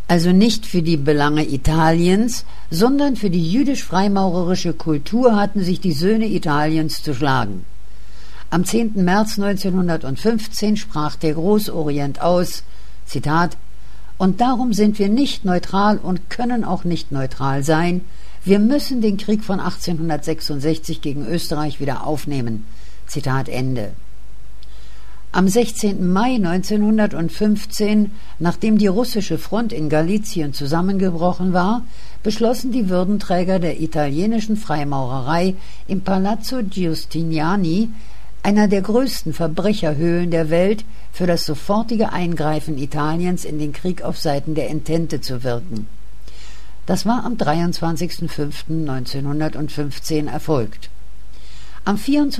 Also nicht für die Belange Italiens, sondern für die jüdisch-freimaurerische Kultur hatten sich die Söhne Italiens zu schlagen. Am 10. März 1915 sprach der Großorient aus, Zitat, »Und darum sind wir nicht neutral und können auch nicht neutral sein. Wir müssen den Krieg von 1866 gegen Österreich wieder aufnehmen.« Zitat Ende. Am 16. Mai 1915, nachdem die russische Front in Galizien zusammengebrochen war, beschlossen die Würdenträger der italienischen Freimaurerei im Palazzo Giustiniani, einer der größten Verbrecherhöhlen der Welt, für das sofortige Eingreifen Italiens in den Krieg auf Seiten der Entente zu wirken. Das war am 23.05.1915 erfolgt. Am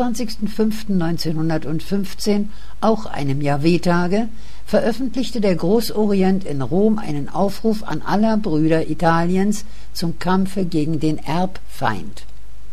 24.05.1915, auch einem Jahwe-Tage, veröffentlichte der Großorient in Rom einen Aufruf an aller Brüder Italiens zum Kampfe gegen den Erbfeind.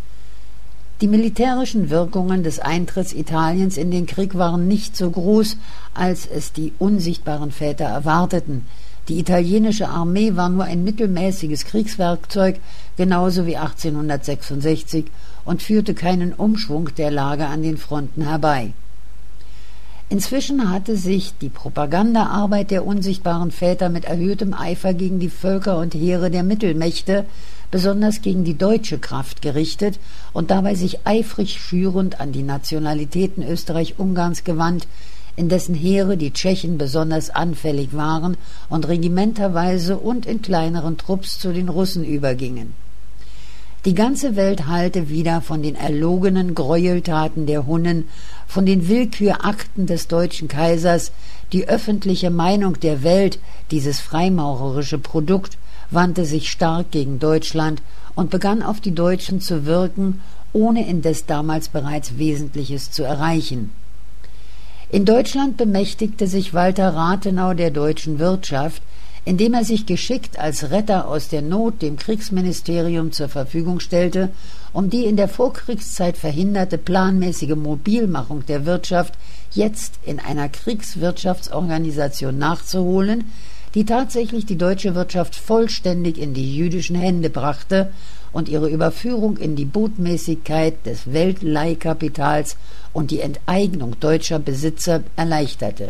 Die militärischen Wirkungen des Eintritts Italiens in den Krieg waren nicht so groß, als es die unsichtbaren Väter erwarteten. Die italienische Armee war nur ein mittelmäßiges Kriegswerkzeug, genauso wie 1866, und führte keinen Umschwung der Lage an den Fronten herbei. Inzwischen hatte sich die Propagandaarbeit der unsichtbaren Väter mit erhöhtem Eifer gegen die Völker und Heere der Mittelmächte, besonders gegen die deutsche Kraft gerichtet und dabei sich eifrig schürend an die Nationalitäten Österreich-Ungarns gewandt, in dessen Heere die Tschechen besonders anfällig waren und regimenterweise und in kleineren Trupps zu den Russen übergingen. Die ganze Welt halte wieder von den erlogenen Gräueltaten der Hunnen, von den Willkürakten des deutschen Kaisers. Die öffentliche Meinung der Welt, dieses freimaurerische Produkt, wandte sich stark gegen Deutschland und begann auf die Deutschen zu wirken, ohne indes damals bereits Wesentliches zu erreichen. In Deutschland bemächtigte sich Walter Rathenau der deutschen Wirtschaft, indem er sich geschickt als Retter aus der Not dem Kriegsministerium zur Verfügung stellte, um die in der Vorkriegszeit verhinderte planmäßige Mobilmachung der Wirtschaft jetzt in einer Kriegswirtschaftsorganisation nachzuholen, die tatsächlich die deutsche Wirtschaft vollständig in die jüdischen Hände brachte und ihre Überführung in die Botmäßigkeit des Weltleihkapitals und die Enteignung deutscher Besitzer erleichterte.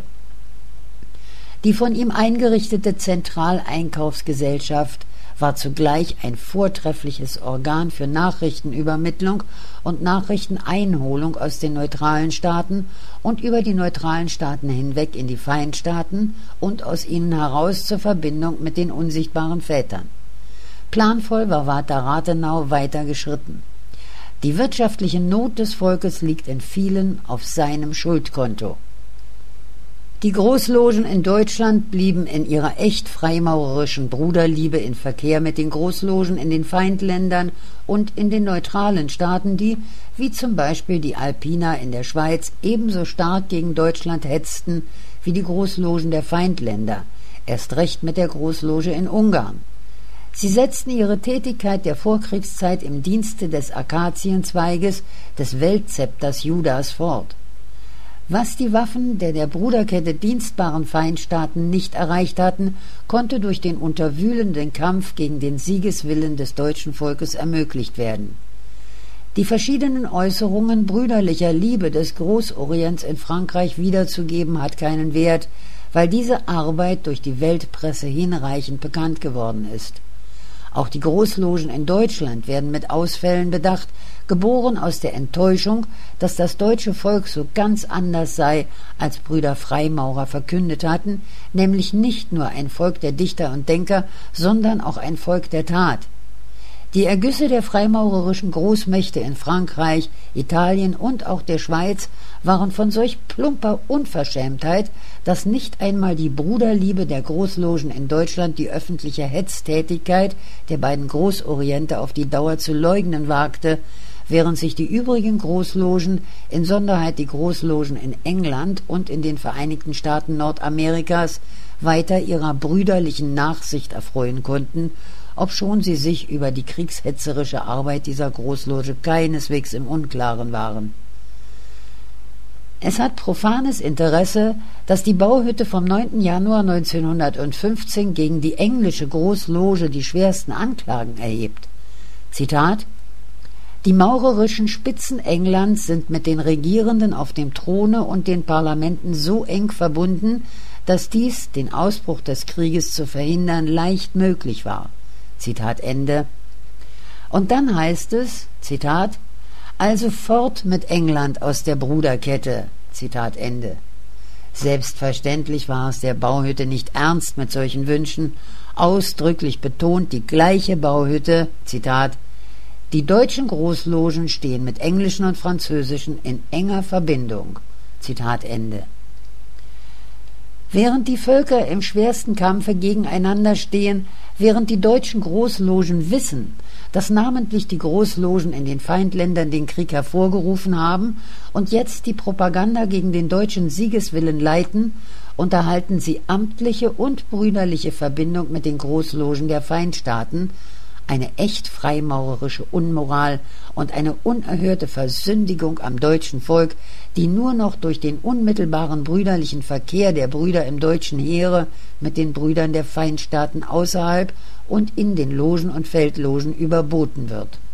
Die von ihm eingerichtete Zentraleinkaufsgesellschaft war zugleich ein vortreffliches Organ für Nachrichtenübermittlung und Nachrichteneinholung aus den neutralen Staaten und über die neutralen Staaten hinweg in die Feindstaaten und aus ihnen heraus zur Verbindung mit den unsichtbaren Vätern. Planvoll war Walter Rathenau weiter geschritten. Die wirtschaftliche Not des Volkes liegt in vielen auf seinem Schuldkonto. Die Großlogen in Deutschland blieben in ihrer echt freimaurerischen Bruderliebe in Verkehr mit den Großlogen in den Feindländern und in den neutralen Staaten, die, wie zum Beispiel die Alpina in der Schweiz, ebenso stark gegen Deutschland hetzten wie die Großlogen der Feindländer, erst recht mit der Großloge in Ungarn. Sie setzten ihre Tätigkeit der Vorkriegszeit im Dienste des Akazienzweiges, des Weltzepters Judas fort. Was die Waffen der Bruderkette dienstbaren Feindstaaten nicht erreicht hatten, konnte durch den unterwühlenden Kampf gegen den Siegeswillen des deutschen Volkes ermöglicht werden. Die verschiedenen Äußerungen brüderlicher Liebe des Großorients in Frankreich wiederzugeben, hat keinen Wert, weil diese Arbeit durch die Weltpresse hinreichend bekannt geworden ist. Auch die Großlogen in Deutschland werden mit Ausfällen bedacht, geboren aus der Enttäuschung, dass das deutsche Volk so ganz anders sei, als Brüder Freimaurer verkündet hatten, nämlich nicht nur ein Volk der Dichter und Denker, sondern auch ein Volk der Tat. Die Ergüsse der freimaurerischen Großmächte in Frankreich, Italien und auch der Schweiz waren von solch plumper Unverschämtheit, dass nicht einmal die Bruderliebe der Großlogen in Deutschland die öffentliche Hetztätigkeit der beiden Großoriente auf die Dauer zu leugnen wagte, während sich die übrigen Großlogen, insonderheit die Großlogen in England und in den Vereinigten Staaten Nordamerikas, weiter ihrer brüderlichen Nachsicht erfreuen konnten, obschon sie sich über die kriegshetzerische Arbeit dieser Großloge keineswegs im Unklaren waren. Es hat profanes Interesse, dass die Bauhütte vom 9. Januar 1915 gegen die englische Großloge die schwersten Anklagen erhebt. Zitat: Die maurerischen Spitzen Englands sind mit den Regierenden auf dem Throne und den Parlamenten so eng verbunden, dass dies, den Ausbruch des Krieges zu verhindern, leicht möglich war. Zitat Ende. Und dann heißt es, Zitat: Also fort mit England aus der Bruderkette. Zitat Ende. Selbstverständlich war es der Bauhütte nicht ernst mit solchen Wünschen. Ausdrücklich betont die gleiche Bauhütte, Zitat: Die deutschen Großlogen stehen mit englischen und französischen in enger Verbindung. Zitat Ende. Während die Völker im schwersten Kampfe gegeneinander stehen, während die deutschen Großlogen wissen, dass namentlich die Großlogen in den Feindländern den Krieg hervorgerufen haben und jetzt die Propaganda gegen den deutschen Siegeswillen leiten, unterhalten sie amtliche und brüderliche Verbindung mit den Großlogen der Feindstaaten, eine echt freimaurerische Unmoral und eine unerhörte Versündigung am deutschen Volk, die nur noch durch den unmittelbaren brüderlichen Verkehr der Brüder im deutschen Heere mit den Brüdern der Feindstaaten außerhalb und in den Logen und Feldlogen überboten wird.